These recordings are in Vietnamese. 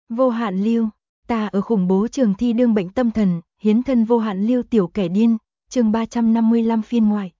Vô hạn lưu, ta ở khủng bố trường thi đương bệnh tâm thần, hiến thân vô hạn lưu tiểu kẻ điên, chương 355 phiên ngoại.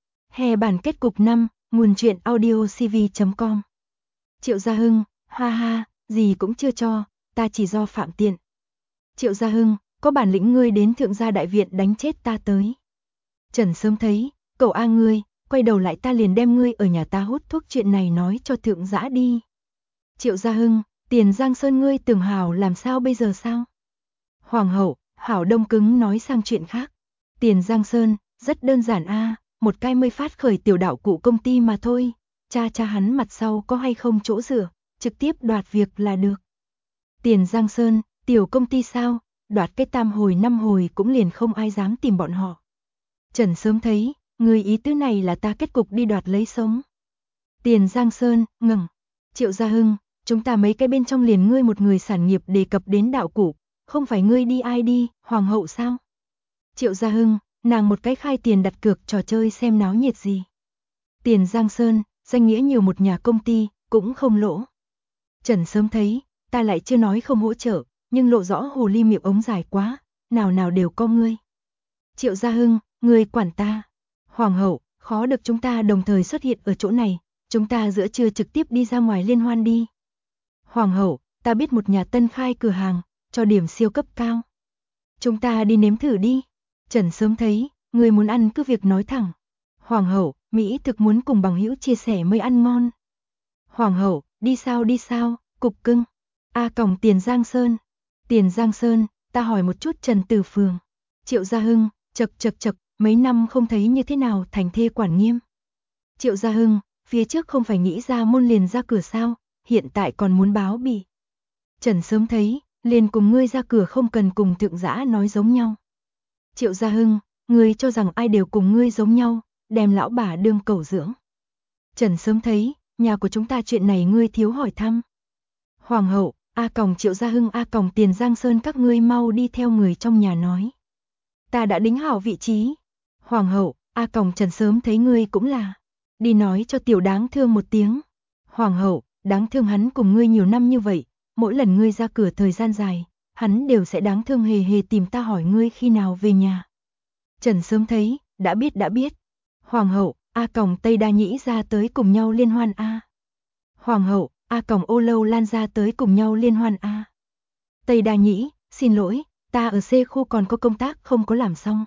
Hè bản kết cục 5, nguồn truyện audiocv.com. Triệu Gia Hưng, ha ha, gì cũng chưa cho, ta chỉ do phạm tiện. Triệu Gia Hưng, có bản lĩnh ngươi đến thượng gia đại viện đánh chết ta tới. Trần sớm thấy, cậu A ngươi, quay đầu lại ta liền đem ngươi ở nhà ta hút thuốc chuyện này nói cho thượng giã đi. Triệu Gia Hưng, Tiền Giang Sơn ngươi tưởng hảo làm sao bây giờ sao? Hoàng hậu, hảo đông cứng nói sang chuyện khác. Tiền Giang Sơn, rất đơn giản a, một cái mới phát khởi tiểu đạo cụ công ty mà thôi. Cha hắn mặt sau có hay không chỗ dựa, trực tiếp đoạt việc là được. Tiền Giang Sơn, tiểu công ty sao, đoạt cái tam hồi năm hồi cũng liền không ai dám tìm bọn họ. Trần sớm thấy, người ý tứ này là ta kết cục đi đoạt lấy sống. Tiền Giang Sơn, ngừng. Triệu Gia Hưng, chúng ta mấy cái bên trong liền ngươi một người sản nghiệp đề cập đến đạo cụ, không phải ngươi đi ai đi, hoàng hậu sao? Triệu Gia Hưng, nàng một cái khai tiền đặt cược trò chơi xem náo nhiệt gì. Tiền Giang Sơn, danh nghĩa nhiều một nhà công ty, cũng không lỗ. Trần sớm thấy, ta lại chưa nói không hỗ trợ, nhưng lộ rõ hồ ly miệng ống dài quá, nào đều có ngươi. Triệu Gia Hưng, ngươi quản ta. Hoàng hậu, khó được chúng ta đồng thời xuất hiện ở chỗ này, chúng ta giữa trưa trực tiếp đi ra ngoài liên hoan đi. Hoàng hậu, ta biết một nhà tân khai cửa hàng, cho điểm siêu cấp cao. Chúng ta đi nếm thử đi. Trần sớm thấy, người muốn ăn cứ việc nói thẳng. Hoàng hậu, Mỹ thực muốn cùng bằng hữu chia sẻ mới ăn ngon. Hoàng hậu, đi sao, cục cưng. Cổng Tiền Giang Sơn. Tiền Giang Sơn, ta hỏi một chút Trần Tử Phường. Triệu Gia Hưng, chật, mấy năm không thấy như thế nào thành thê quản nghiêm. Triệu Gia Hưng, phía trước không phải nghĩ ra môn liền ra cửa sao, hiện tại còn muốn báo bị. Trần sớm thấy, liền cùng ngươi ra cửa không cần cùng thượng giã nói giống nhau. Triệu Gia Hưng, ngươi cho rằng ai đều cùng ngươi giống nhau, đem lão bà đương cẩu dưỡng. Trần sớm thấy, nhà của chúng ta chuyện này ngươi thiếu hỏi thăm. Hoàng hậu, Triệu Gia Hưng Tiền Giang Sơn các ngươi mau đi theo người trong nhà nói. Ta đã đính hảo vị trí. Hoàng hậu, Trần sớm thấy ngươi cũng là. Đi nói cho tiểu đáng thương một tiếng. Hoàng hậu, đáng thương hắn cùng ngươi nhiều năm như vậy, mỗi lần ngươi ra cửa thời gian dài, hắn đều sẽ đáng thương hề tìm ta hỏi ngươi khi nào về nhà. Trần sớm thấy, đã biết. Hoàng hậu, Tây Đa Nhĩ ra tới cùng nhau liên hoan a. Hoàng hậu, Ô Lâu Lan ra tới cùng nhau liên hoan a. Tây Đa Nhĩ, xin lỗi, ta ở C khu còn có công tác không có làm xong.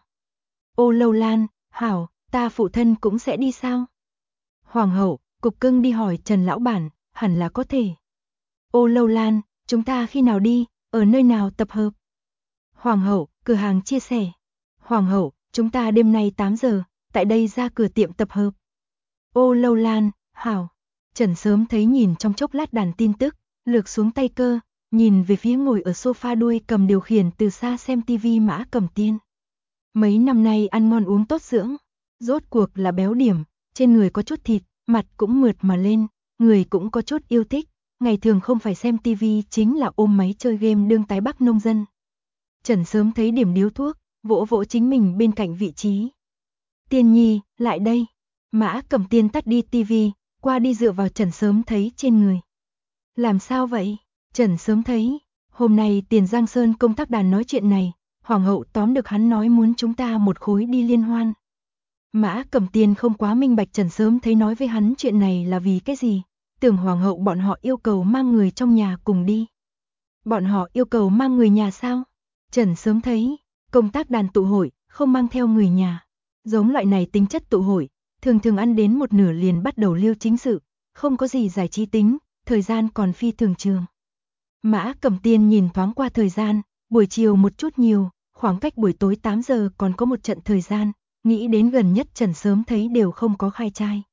Ô Lâu Lan, hảo, ta phụ thân cũng sẽ đi sao? Hoàng hậu, cục cưng đi hỏi Trần lão bản, hẳn là có thể. Ô Lâu Lan, chúng ta khi nào đi, ở nơi nào tập hợp? Hoàng hậu, cửa hàng chia sẻ. Hoàng hậu, chúng ta đêm nay 8 giờ, tại đây ra cửa tiệm tập hợp. Ô Lâu Lan, hảo. Trần sớm thấy nhìn trong chốc lát đàn tin tức, lược xuống tay cơ, nhìn về phía ngồi ở sofa đuôi cầm điều khiển từ xa xem tivi Mã Cẩm Tiên. Mấy năm nay ăn ngon uống tốt dưỡng, rốt cuộc là béo điểm, trên người có chút thịt, mặt cũng mượt mà lên, người cũng có chút yêu thích, ngày thường không phải xem tivi chính là ôm máy chơi game đương tái bắc nông dân. Trần sớm thấy điểm điếu thuốc, vỗ chính mình bên cạnh vị trí. Tiên nhi, lại đây. Mã Cẩm Tiên tắt đi tivi, qua đi dựa vào Trần sớm thấy trên người. Làm sao vậy? Trần sớm thấy, hôm nay Tiền Giang Sơn công tác đàn nói chuyện này, Hoàng hậu tóm được hắn nói muốn chúng ta một khối đi liên hoan. Mã Cẩm Tiên không quá minh bạch Trần sớm thấy nói với hắn chuyện này là vì cái gì, tưởng Hoàng hậu bọn họ yêu cầu mang người trong nhà cùng đi. Bọn họ yêu cầu mang người nhà sao? Trần sớm thấy, công tác đàn tụ hội, không mang theo người nhà. Giống loại này tính chất tụ hội, thường ăn đến một nửa liền bắt đầu liêu chính sự, không có gì giải trí tính, thời gian còn phi thường trường. Mã Cẩm Tiên nhìn thoáng qua thời gian, buổi chiều một chút nhiều, khoảng cách buổi tối 8 giờ còn có một trận thời gian, nghĩ đến gần nhất Trần sớm thấy đều không có khai trai.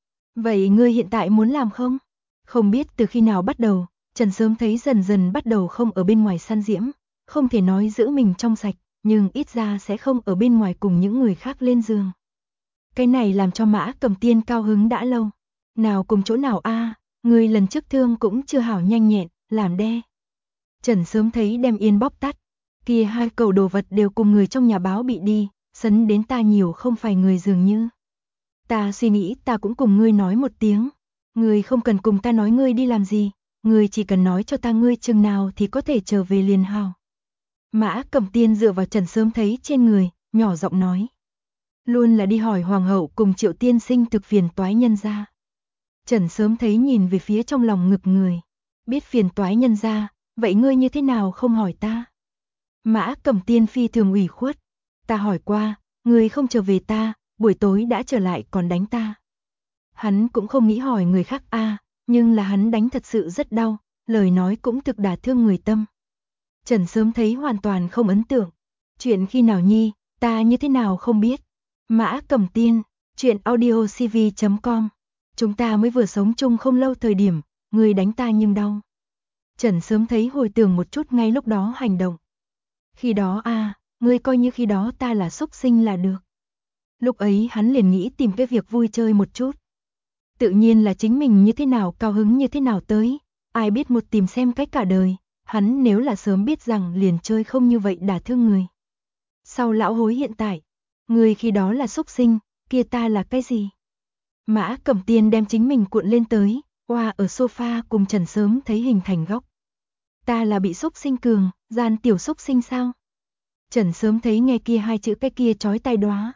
Vậy ngươi hiện tại muốn làm không? Không biết từ khi nào bắt đầu, Trần sớm thấy dần bắt đầu không ở bên ngoài săn diễm, không thể nói giữ mình trong sạch, nhưng ít ra sẽ không ở bên ngoài cùng những người khác lên giường. Cái này làm cho Mã Cẩm Tiên cao hứng đã lâu. Nào cùng chỗ nào người lần trước thương cũng chưa hảo nhanh nhẹn, làm đe. Trần sớm thấy đem yên bóp tắt, kia hai cầu đồ vật đều cùng người trong nhà báo bị đi, sấn đến ta nhiều không phải người dường như. Ta suy nghĩ ta cũng cùng ngươi nói một tiếng, ngươi không cần cùng ta nói ngươi đi làm gì, ngươi chỉ cần nói cho ta ngươi chừng nào thì có thể trở về liền hào. Mã Cẩm Tiên dựa vào Trần Sớm Thấy trên người, nhỏ giọng nói. Luôn là đi hỏi hoàng hậu cùng Triệu tiên sinh thực phiền toái nhân gia. Trần Sớm Thấy nhìn về phía trong lòng ngực người. Biết phiền toái nhân gia, vậy ngươi như thế nào không hỏi ta? Mã Cẩm Tiên phi thường ủy khuất. Ta hỏi qua, ngươi không trở về ta, buổi tối đã trở lại còn đánh ta. Hắn cũng không nghĩ hỏi người khác nhưng là hắn đánh thật sự rất đau, lời nói cũng thực đả thương người tâm. Trần Sớm Thấy hoàn toàn không ấn tượng. Chuyện khi nào nhi, ta như thế nào không biết. Mã Cẩm Tiên, chuyện audiocv.com. Chúng ta mới vừa sống chung không lâu thời điểm, ngươi đánh ta nhưng đau. Trần Sớm Thấy hồi tưởng một chút ngay lúc đó hành động. Khi đó ngươi coi như khi đó ta là xúc sinh là được. Lúc ấy hắn liền nghĩ tìm cái việc vui chơi một chút. Tự nhiên là chính mình như thế nào cao hứng như thế nào tới, ai biết một tìm xem cách cả đời, hắn nếu là sớm biết rằng liền chơi không như vậy đả thương người. Sau lão hối hiện tại, người khi đó là xúc sinh, kia ta là cái gì? Mã Cẩm Tiên đem chính mình cuộn lên tới, ở sofa cùng Trần Sớm Thấy hình thành góc. Ta là bị xúc sinh cường, gian tiểu xúc sinh sao? Trần Sớm Thấy nghe kia hai chữ cái kia chói tai đóa.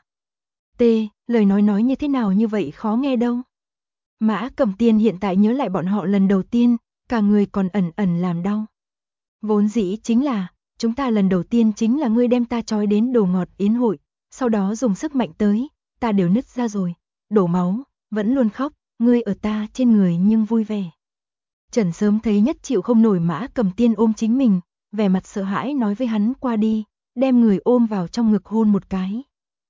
Lời nói như thế nào như vậy khó nghe đâu. Mã Cẩm Tiên hiện tại nhớ lại bọn họ lần đầu tiên, cả người còn ẩn ẩn làm đau. Vốn dĩ chính là, chúng ta lần đầu tiên chính là ngươi đem ta trói đến đồ ngọt yến hội, sau đó dùng sức mạnh tới, ta đều nứt ra rồi, đổ máu, vẫn luôn khóc, ngươi ở ta trên người nhưng vui vẻ. Trần Sớm Thấy nhất chịu không nổi Mã Cẩm Tiên ôm chính mình, vẻ mặt sợ hãi nói với hắn qua đi, đem người ôm vào trong ngực hôn một cái.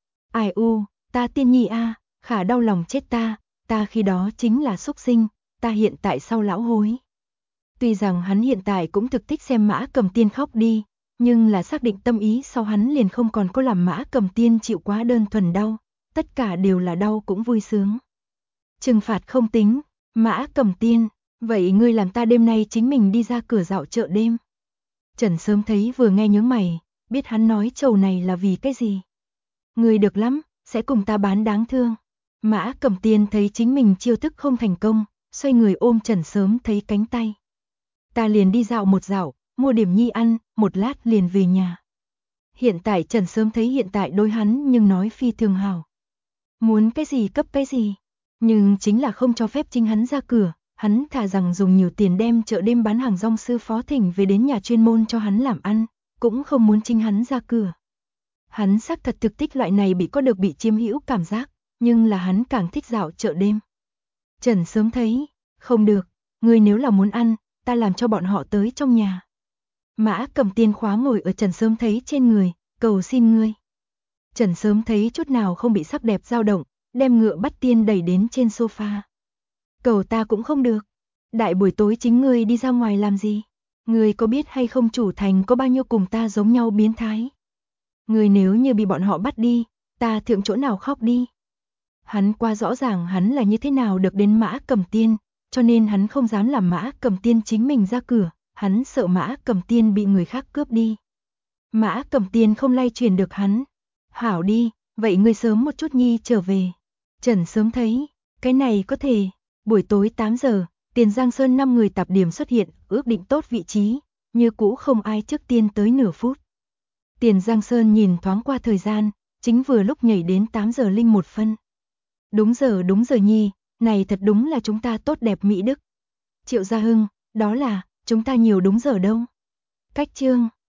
Ai ta Tiên nhi khả đau lòng chết ta khi đó chính là xúc sinh, ta hiện tại sau lão hối. Tuy rằng hắn hiện tại cũng thực thích xem Mã Cẩm Tiên khóc đi, nhưng là xác định tâm ý sau hắn liền không còn có làm Mã Cẩm Tiên chịu quá đơn thuần đau, tất cả đều là đau cũng vui sướng. Trừng phạt không tính, Mã Cẩm Tiên, vậy ngươi làm ta đêm nay chính mình đi ra cửa dạo chợ đêm. Trần Sớm Thấy vừa nghe nhướng mày, biết hắn nói trầu này là vì cái gì. Ngươi được lắm, sẽ cùng ta bán đáng thương. Mã Cẩm Tiên thấy chính mình chiêu thức không thành công, xoay người ôm Trần Sớm Thấy cánh tay. Ta liền đi dạo một dạo, mua điểm nhi ăn, một lát liền về nhà. Hiện tại Trần Sớm Thấy hiện tại đối hắn nhưng nói phi thường hảo. Muốn cái gì cấp cái gì, nhưng chính là không cho phép chính hắn ra cửa, hắn thà rằng dùng nhiều tiền đem chợ đêm bán hàng rong sư phó thỉnh về đến nhà chuyên môn cho hắn làm ăn, cũng không muốn chính hắn ra cửa. Hắn xác thật thực thích loại này có được bị chiếm hữu cảm giác, nhưng là hắn càng thích dạo chợ đêm. Trần Sớm Thấy, không được, ngươi nếu là muốn ăn, ta làm cho bọn họ tới trong nhà. Mã Cẩm Tiên khóa ngồi ở Trần Sớm Thấy trên người, cầu xin ngươi. Trần Sớm Thấy chút nào không bị sắc đẹp dao động, đem ngựa bắt tiên đẩy đến trên sofa. Cầu ta cũng không được. Đại buổi tối chính ngươi đi ra ngoài làm gì? Ngươi có biết hay không chủ thành có bao nhiêu cùng ta giống nhau biến thái? Ngươi nếu như bị bọn họ bắt đi, ta thượng chỗ nào khóc đi? Hắn qua rõ ràng hắn là như thế nào được đến Mã Cẩm Tiên, cho nên hắn không dám làm Mã Cẩm Tiên chính mình ra cửa, hắn sợ Mã Cẩm Tiên bị người khác cướp đi. Mã Cẩm Tiên không lay chuyển được hắn. Hảo đi, vậy ngươi sớm một chút nhi trở về. Trần Sớm Thấy, cái này có thể. Buổi tối 8 giờ, Tiền Giang Sơn 5 người tạp điểm xuất hiện, ước định tốt vị trí, như cũ không ai trước tiên tới nửa phút. Tiền Giang Sơn nhìn thoáng qua thời gian, chính vừa lúc nhảy đến 8 giờ linh 1 phân. Đúng giờ nhi, này thật đúng là chúng ta tốt đẹp mỹ đức. Triệu Gia Hưng, đó là, chúng ta nhiều đúng giờ đâu. Cách chương